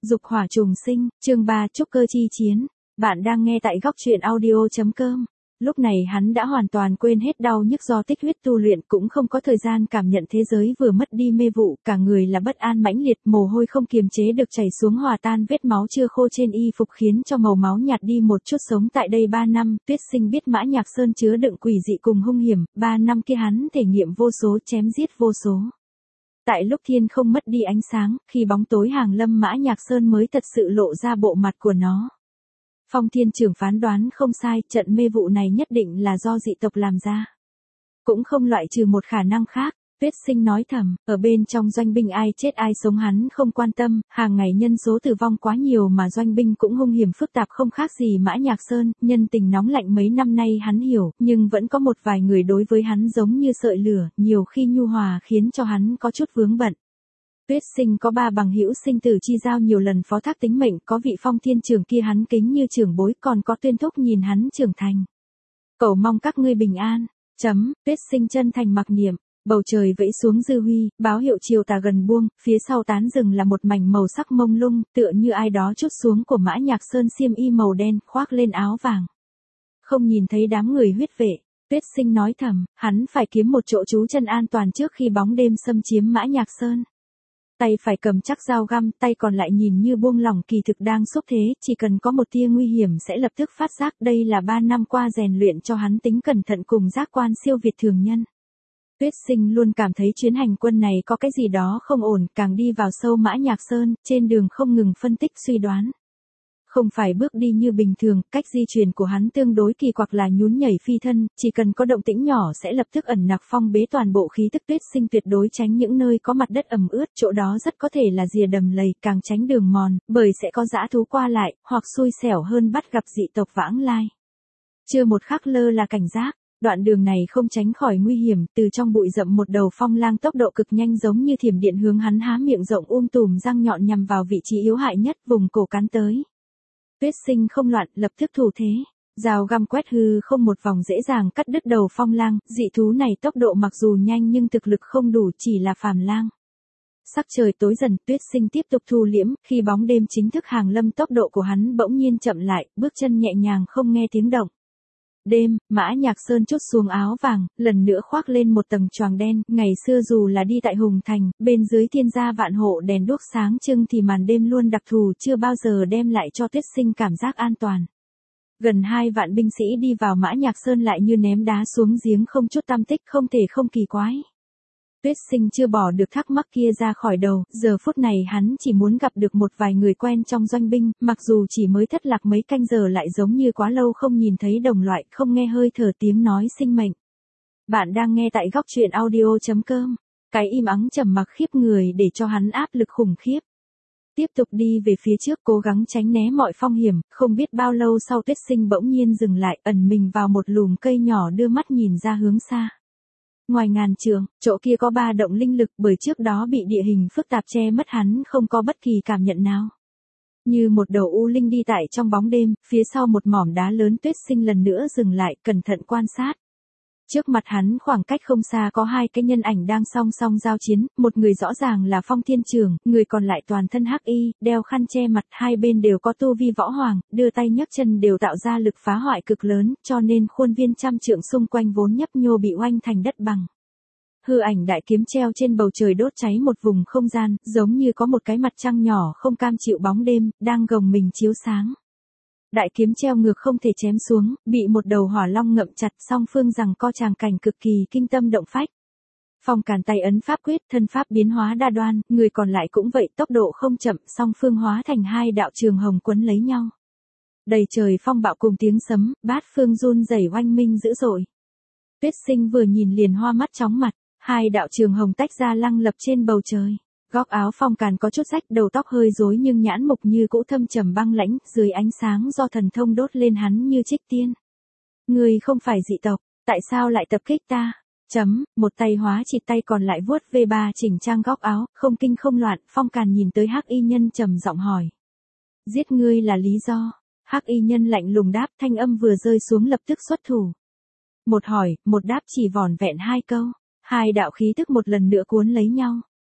Dục hỏa trùng sinh, chương 3 trúc cơ chi chiến. Bạn đang nghe tại góc truyện audio.com. Lúc này hắn đã hoàn toàn quên hết đau nhức do tích huyết tu luyện, cũng không có thời gian cảm nhận thế giới vừa mất đi mê vụ, cả người là bất an mãnh liệt, mồ hôi không kiềm chế được chảy xuống hòa tan vết máu chưa khô trên y phục khiến cho màu máu nhạt đi một chút. Sống tại đây 3 năm, Tuyết Sinh biết Mã Nhạc Sơn chứa đựng quỷ dị cùng hung hiểm, 3 năm kia hắn thể nghiệm vô số, chém giết vô số. Tại lúc thiên không mất đi ánh sáng, khi bóng tối hàng lâm, Mã Nhạc Sơn mới thật sự lộ ra bộ mặt của nó. Phong Thiên Trưởng phán đoán không sai, trận mê vụ này nhất định là do dị tộc làm ra. Cũng không loại trừ một khả năng khác. Tuyết Sinh nói thầm, ở bên trong doanh binh ai chết ai sống hắn không quan tâm, hàng ngày nhân số tử vong quá nhiều mà doanh binh cũng hung hiểm phức tạp không khác gì Mã Nhạc Sơn, nhân tình nóng lạnh mấy năm nay hắn hiểu, nhưng vẫn có một vài người đối với hắn giống như sợi lửa, nhiều khi nhu hòa khiến cho hắn có chút vướng bận. Tuyết Sinh có 3 bằng hữu sinh tử chi giao nhiều lần phó thác tính mệnh, có vị Phong Thiên Trưởng kia hắn kính như trưởng bối, còn có Tuyên Thúc nhìn hắn trưởng thành. Cầu mong các ngươi bình an. Tuyết Sinh chân thành mặc niệm. Bầu trời vẫy xuống dư huy, báo hiệu chiều tà gần buông, phía sau tán rừng là một mảnh màu sắc mông lung, tựa như ai đó trút xuống của Mã Nhạc Sơn xiêm y màu đen, khoác lên áo vàng. Không nhìn thấy đám người huyết vệ, Tuyết Sinh nói thầm, hắn phải kiếm một chỗ trú chân an toàn trước khi bóng đêm xâm chiếm Mã Nhạc Sơn. Tay phải cầm chắc dao găm, tay còn lại nhìn như buông lỏng kỳ thực đang xúc thế, chỉ cần có một tia nguy hiểm sẽ lập tức phát giác. Đây là 3 năm qua rèn luyện cho hắn tính cẩn thận cùng giác quan siêu việt thường nhân. Tuyết Sinh luôn cảm thấy chuyến hành quân này có cái gì đó không ổn, càng đi vào sâu Mã Nhạc Sơn, trên đường không ngừng phân tích suy đoán. Không phải bước đi như bình thường, cách di chuyển của hắn tương đối kỳ quặc là nhún nhảy phi thân, chỉ cần có động tĩnh nhỏ sẽ lập tức ẩn nặc phong bế toàn bộ khí tức. Tuyết Sinh tuyệt đối tránh những nơi có mặt đất ẩm ướt, chỗ đó rất có thể là rìa đầm lầy, càng tránh đường mòn, bởi sẽ có dã thú qua lại, hoặc xui xẻo hơn bắt gặp dị tộc vãng lai. Chưa một khắc lơ là cảnh giác. Đoạn đường này không tránh khỏi nguy hiểm, từ trong bụi rậm một đầu phong lang tốc độ cực nhanh giống như thiểm điện hướng hắn há miệng rộng tùm răng nhọn nhằm vào vị trí yếu hại nhất, vùng cổ cắn tới. Tuyết Sinh không loạn, lập tức thủ thế, dao găm quét hư không một vòng dễ dàng cắt đứt đầu phong lang. Dị thú này tốc độ mặc dù nhanh nhưng thực lực không đủ, chỉ là phàm lang. Sắc trời tối dần, Tuyết Sinh tiếp tục thu liễm, khi bóng đêm chính thức hàng lâm tốc độ của hắn bỗng nhiên chậm lại, bước chân nhẹ nhàng không nghe tiếng động. Đêm, Mã Nhạc Sơn trút xuống áo vàng, lần nữa khoác lên một tầng choàng đen, ngày xưa dù là đi tại Hùng Thành, bên dưới thiên gia vạn hộ đèn đuốc sáng trưng thì màn đêm luôn đặc thù, chưa bao giờ đem lại cho Tuyết Sinh cảm giác an toàn. Gần 2 vạn binh sĩ đi vào Mã Nhạc Sơn lại như ném đá xuống giếng không chút tăm tích, không thể không kỳ quái. Tuyết Sinh chưa bỏ được thắc mắc kia ra khỏi đầu, giờ phút này hắn chỉ muốn gặp được một vài người quen trong doanh binh, mặc dù chỉ mới thất lạc mấy canh giờ lại giống như quá lâu không nhìn thấy đồng loại, không nghe hơi thở tiếng nói sinh mệnh. Bạn đang nghe tại góc truyện audio.com. Cái im ắng trầm mặc khiếp người để cho hắn áp lực khủng khiếp. Tiếp tục đi về phía trước cố gắng tránh né mọi phong hiểm, không biết bao lâu sau Tuyết Sinh bỗng nhiên dừng lại, ẩn mình vào một lùm cây nhỏ đưa mắt nhìn ra hướng xa. Ngoài ngàn trường, chỗ kia có 3 động linh lực, bởi trước đó bị địa hình phức tạp che mất hắn không có bất kỳ cảm nhận nào. Như một đầu u linh đi tại trong bóng đêm, phía sau một mỏm đá lớn. Tuyết Sinh lần nữa dừng lại, cẩn thận quan sát. Trước mặt hắn khoảng cách không xa có 2 cái nhân ảnh đang song song giao chiến, một người rõ ràng là Phong Thiên Trưởng, người còn lại toàn thân hắc y, đeo khăn che mặt, hai bên đều có tu vi võ hoàng, đưa tay nhấc chân đều tạo ra lực phá hoại cực lớn, cho nên khuôn viên trăm trượng xung quanh vốn nhấp nhô bị oanh thành đất bằng. Hư ảnh đại kiếm treo trên bầu trời đốt cháy một vùng không gian, giống như có một cái mặt trăng nhỏ không cam chịu bóng đêm, đang gồng mình chiếu sáng. Đại kiếm treo ngược không thể chém xuống, bị một đầu hỏa long ngậm chặt, song phương giằng co tràng cảnh cực kỳ kinh tâm động phách. Phong Càn tay ấn pháp quyết, thân pháp biến hóa đa đoan, người còn lại cũng vậy, tốc độ không chậm, song phương hóa thành 2 đạo trường hồng quấn lấy nhau. Đầy trời phong bạo cùng tiếng sấm, bát phương run rẩy oanh minh dữ dội. Tuyết Sinh vừa nhìn liền hoa mắt chóng mặt, 2 đạo trường hồng tách ra lăng lập trên bầu trời. Góc áo Phong Càn có chút rách, đầu tóc hơi rối nhưng nhãn mục như cũ thâm trầm băng lãnh, dưới ánh sáng do thần thông đốt lên hắn như trích tiên. Ngươi không phải dị tộc, tại sao lại tập kích ta? Một tay hóa chịt, tay còn lại vuốt V3 chỉnh trang góc áo, không kinh không loạn. Phong Càn nhìn tới hắc y nhân trầm giọng hỏi. Giết ngươi là lý do? Hắc y nhân lạnh lùng đáp, thanh âm vừa rơi xuống lập tức xuất thủ. Một hỏi, một đáp chỉ vỏn vẹn 2 câu. 2 đạo khí tức một lần nữa cuốn lấy nhau.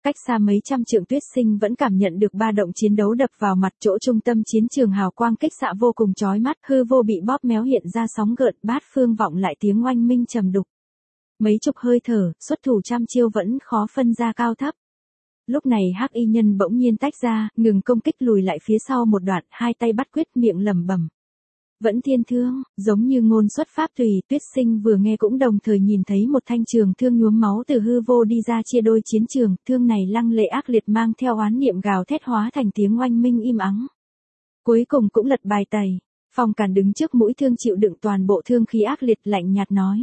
cách xa mấy trăm trượng Tuyết Sinh vẫn cảm nhận được ba động chiến đấu đập vào mặt, chỗ trung tâm chiến trường hào quang kích xạ vô cùng chói mắt, hư vô bị bóp méo hiện ra sóng gợn, bát phương vọng lại tiếng oanh minh trầm đục. Mấy chục hơi thở, xuất thủ trăm chiêu vẫn khó phân ra cao thấp. Lúc này Hắc Y Nhân bỗng nhiên tách ra, ngừng công kích lùi lại phía sau một đoạn, hai tay bắt quyết miệng lẩm bẩm. Vẫn thiên thương, giống như ngôn xuất pháp tùy. Tuyết Sinh vừa nghe cũng đồng thời nhìn thấy một thanh trường thương nhuốm máu từ hư vô đi ra chia đôi chiến trường, thương này lăng lệ ác liệt mang theo oán niệm gào thét hóa thành tiếng oanh minh im ắng. Cuối cùng cũng lật bài tẩy. Phong Càn đứng trước mũi thương chịu đựng toàn bộ thương khí ác liệt, lạnh nhạt nói.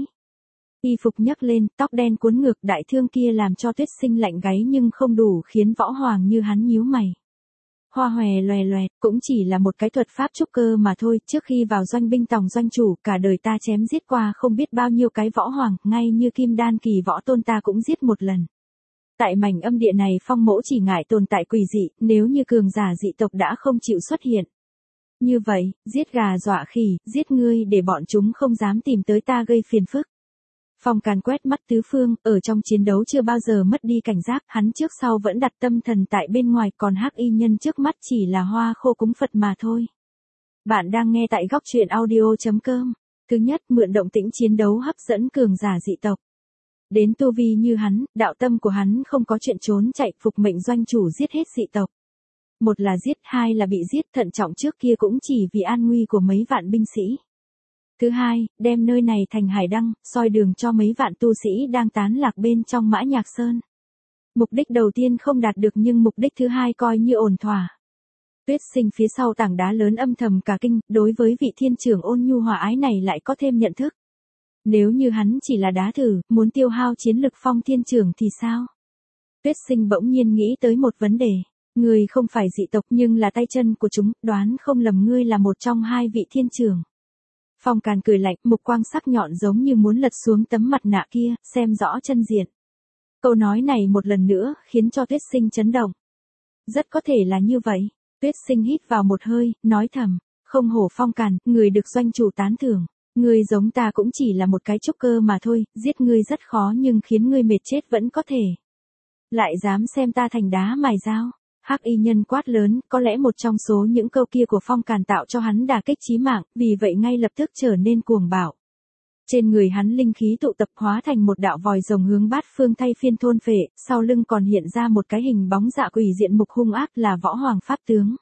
Y phục nhấc lên, tóc đen cuốn ngược, đại thương kia làm cho Tuyết Sinh lạnh gáy nhưng không đủ khiến võ hoàng như hắn nhíu mày. Hoa hòe loè loẹt, cũng chỉ là một cái thuật pháp trúc cơ mà thôi, trước khi vào doanh binh tòng doanh chủ, cả đời ta chém giết qua không biết bao nhiêu cái võ hoàng, ngay như kim đan kỳ võ tôn ta cũng giết một lần. Tại mảnh âm địa này Phong mỗ chỉ ngại tồn tại quỷ dị, nếu như cường giả dị tộc đã không chịu xuất hiện. Như vậy, giết gà dọa khỉ, giết ngươi để bọn chúng không dám tìm tới ta gây phiền phức. Phong Càn quét mắt tứ phương, ở trong chiến đấu chưa bao giờ mất đi cảnh giác, hắn trước sau vẫn đặt tâm thần tại bên ngoài, còn Hắc Y Nhân trước mắt chỉ là hoa khô cúng Phật mà thôi. Bạn đang nghe tại góc truyện audio.com. Thứ nhất, mượn động tĩnh chiến đấu hấp dẫn cường giả dị tộc. Đến tu vi như hắn, đạo tâm của hắn không có chuyện trốn chạy, phục mệnh doanh chủ giết hết dị tộc. Một là giết, hai là bị giết, thận trọng trước kia cũng chỉ vì an nguy của mấy vạn binh sĩ. Thứ hai, đem nơi này thành hải đăng, soi đường cho mấy vạn tu sĩ đang tán lạc bên trong Mã Nhạc Sơn. Mục đích đầu tiên không đạt được nhưng mục đích thứ hai coi như ổn thỏa. Tuyết Sinh phía sau tảng đá lớn âm thầm cả kinh, đối với vị thiên trưởng ôn nhu hòa ái này lại có thêm nhận thức. Nếu như hắn chỉ là đá thử, muốn tiêu hao chiến lực Phong thiên trưởng thì sao? Tuyết Sinh bỗng nhiên nghĩ tới một vấn đề. Ngươi không phải dị tộc nhưng là tay chân của chúng, đoán không lầm ngươi là một trong hai vị thiên trưởng. Phong Càn cười lạnh, mục quang sắc nhọn giống như muốn lật xuống tấm mặt nạ kia, xem rõ chân diện. Câu nói này một lần nữa, khiến cho Tuyết Sinh chấn động. Rất có thể là như vậy. Tuyết Sinh hít vào một hơi, nói thầm, không hổ Phong Càn, người được doanh chủ tán thưởng. Ngươi giống ta cũng chỉ là một cái trúc cơ mà thôi, giết ngươi rất khó nhưng khiến ngươi mệt chết vẫn có thể. Lại dám xem ta thành đá mài dao. Hắc Y Nhân quát lớn, có lẽ một trong số những câu kia của Phong Càn tạo cho hắn đả kích chí mạng, vì vậy ngay lập tức trở nên cuồng bạo. Trên người hắn linh khí tụ tập hóa thành một đạo vòi rồng hướng bát phương thay phiên thôn phệ, sau lưng còn hiện ra một cái hình bóng dạ quỷ diện mục hung ác là võ hoàng pháp tướng.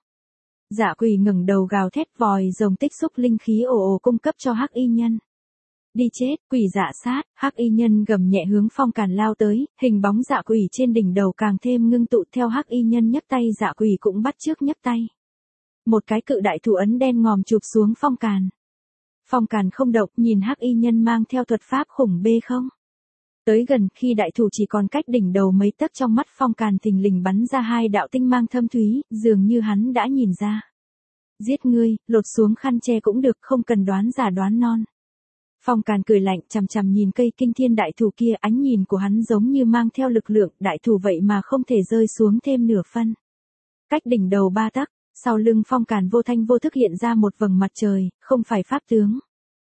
Dạ quỷ ngẩng đầu gào thét, vòi rồng tích xúc linh khí ồ ồ cung cấp cho Hắc Y Nhân. Đi chết, quỷ dạ sát. Hắc Y Nhân gầm nhẹ hướng Phong Càn lao tới, hình bóng dạ quỷ trên đỉnh đầu càng thêm ngưng tụ, theo Hắc Y Nhân nhấc tay dạ quỷ cũng bắt chước nhấc tay. Một cái cự đại thủ ấn đen ngòm chụp xuống Phong Càn. Phong Càn không động, nhìn Hắc Y Nhân mang theo thuật pháp khủng bê không. Tới gần, khi đại thủ chỉ còn cách đỉnh đầu mấy tấc, trong mắt Phong Càn thình lình bắn ra hai đạo tinh mang thâm thúy, dường như hắn đã nhìn ra. Giết ngươi, lột xuống khăn che cũng được, không cần đoán giả đoán non. Phong Càn cười lạnh, chằm chằm nhìn cây kinh thiên đại thủ kia, ánh nhìn của hắn giống như mang theo lực lượng, đại thủ vậy mà không thể rơi xuống thêm nửa phân. Cách đỉnh đầu ba tấc, sau lưng Phong Càn vô thanh vô thức hiện ra một vầng mặt trời, không phải pháp tướng.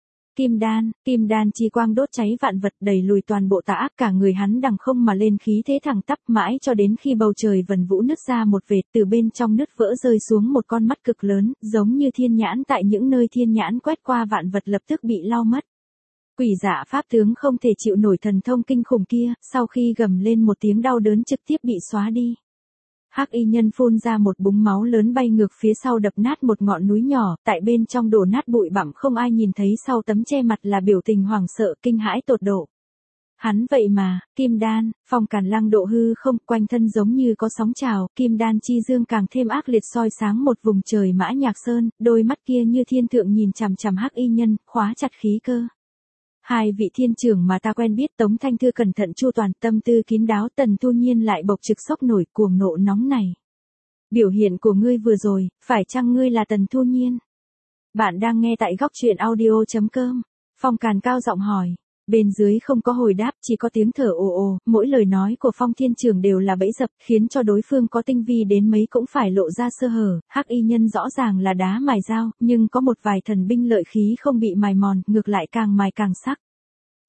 Kim đan chi quang đốt cháy vạn vật, đẩy lùi toàn bộ tà ác, cả người hắn đằng không mà lên, khí thế thẳng tắp mãi cho đến khi bầu trời vần vũ nứt ra một vệt, từ bên trong nứt vỡ rơi xuống một con mắt cực lớn, giống như thiên nhãn, tại những nơi thiên nhãn quét qua vạn vật lập tức bị lau mất. Quỷ dạ pháp tướng không thể chịu nổi thần thông kinh khủng kia, sau khi gầm lên một tiếng đau đớn trực tiếp bị xóa đi. Hắc Y Nhân phun ra một búng máu lớn bay ngược phía sau, đập nát một ngọn núi nhỏ, tại bên trong đổ nát bụi bặm không ai nhìn thấy, sau tấm che mặt là biểu tình hoảng sợ, kinh hãi tột độ. Hắn vậy mà, kim đan. Phong Càn lăng độ hư không, quanh thân giống như có sóng trào, kim đan chi dương càng thêm ác liệt soi sáng một vùng trời Mã Nhạc Sơn, đôi mắt kia như thiên thượng nhìn chằm chằm Hắc Y Nhân, khóa chặt khí cơ. Hai vị thiên trưởng mà ta quen biết, Tống Thanh Thư cẩn thận chu toàn, tâm tư kín đáo, Tần Thu Nhiên lại bộc trực sốc nổi, cuồng nộ nóng này. Biểu hiện của ngươi vừa rồi, phải chăng ngươi là Tần Thu Nhiên? Bạn đang nghe tại góc truyện audio.com. Phong Càn cao giọng hỏi. Bên dưới không có hồi đáp, chỉ có tiếng thở ồ ồ, mỗi lời nói của Phong thiên trưởng đều là bẫy dập, khiến cho đối phương có tinh vi đến mấy cũng phải lộ ra sơ hở. Hắc Y Nhân rõ ràng là đá mài dao, nhưng có một vài thần binh lợi khí không bị mài mòn, ngược lại càng mài càng sắc.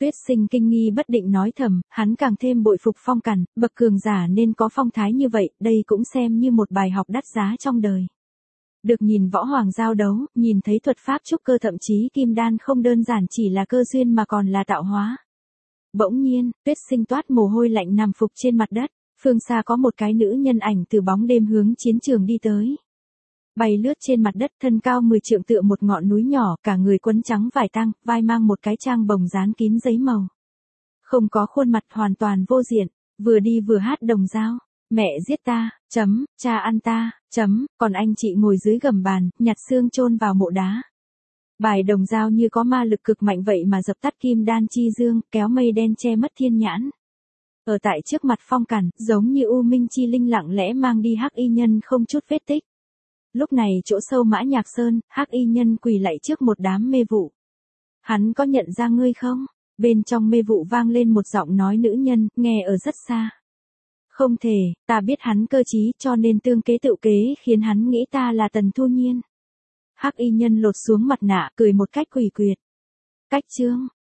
Tuyết Sinh kinh nghi bất định nói thầm, hắn càng thêm bội phục Phong Cẩn, bậc cường giả nên có phong thái như vậy, đây cũng xem như một bài học đắt giá trong đời. Được nhìn võ hoàng giao đấu, nhìn thấy thuật pháp trúc cơ thậm chí kim đan không đơn giản chỉ là cơ duyên mà còn là tạo hóa. Bỗng nhiên, Tuyết Sinh toát mồ hôi lạnh nằm phục trên mặt đất, phương xa có một cái nữ nhân ảnh từ bóng đêm hướng chiến trường đi tới. Bay lướt trên mặt đất, thân cao 10 trượng tựa một ngọn núi nhỏ, cả người quấn trắng vải tang, vai mang một cái trang bồng dán kín giấy màu. Không có khuôn mặt, hoàn toàn vô diện, vừa đi vừa hát đồng dao. Mẹ giết ta, cha ăn ta, còn anh chị ngồi dưới gầm bàn, nhặt xương chôn vào mộ đá. Bài đồng dao như có ma lực cực mạnh vậy mà dập tắt kim đan chi dương, kéo mây đen che mất thiên nhãn. Ở tại trước mặt Phong Cẩn, giống như U Minh chi linh lặng lẽ mang đi Hắc Y Nhân không chút vết tích. Lúc này chỗ sâu Mã Nhạc Sơn, Hắc Y Nhân quỳ lạy trước một đám mê vụ. Hắn có nhận ra ngươi không? Bên trong mê vụ vang lên một giọng nói nữ nhân, nghe ở rất xa. Không thể, ta biết hắn cơ trí cho nên tương kế tự kế khiến hắn nghĩ ta là Tần Thu Nhiên. Hắc Y Nhân lột xuống mặt nạ, cười một cách quỷ quyệt. Cách chương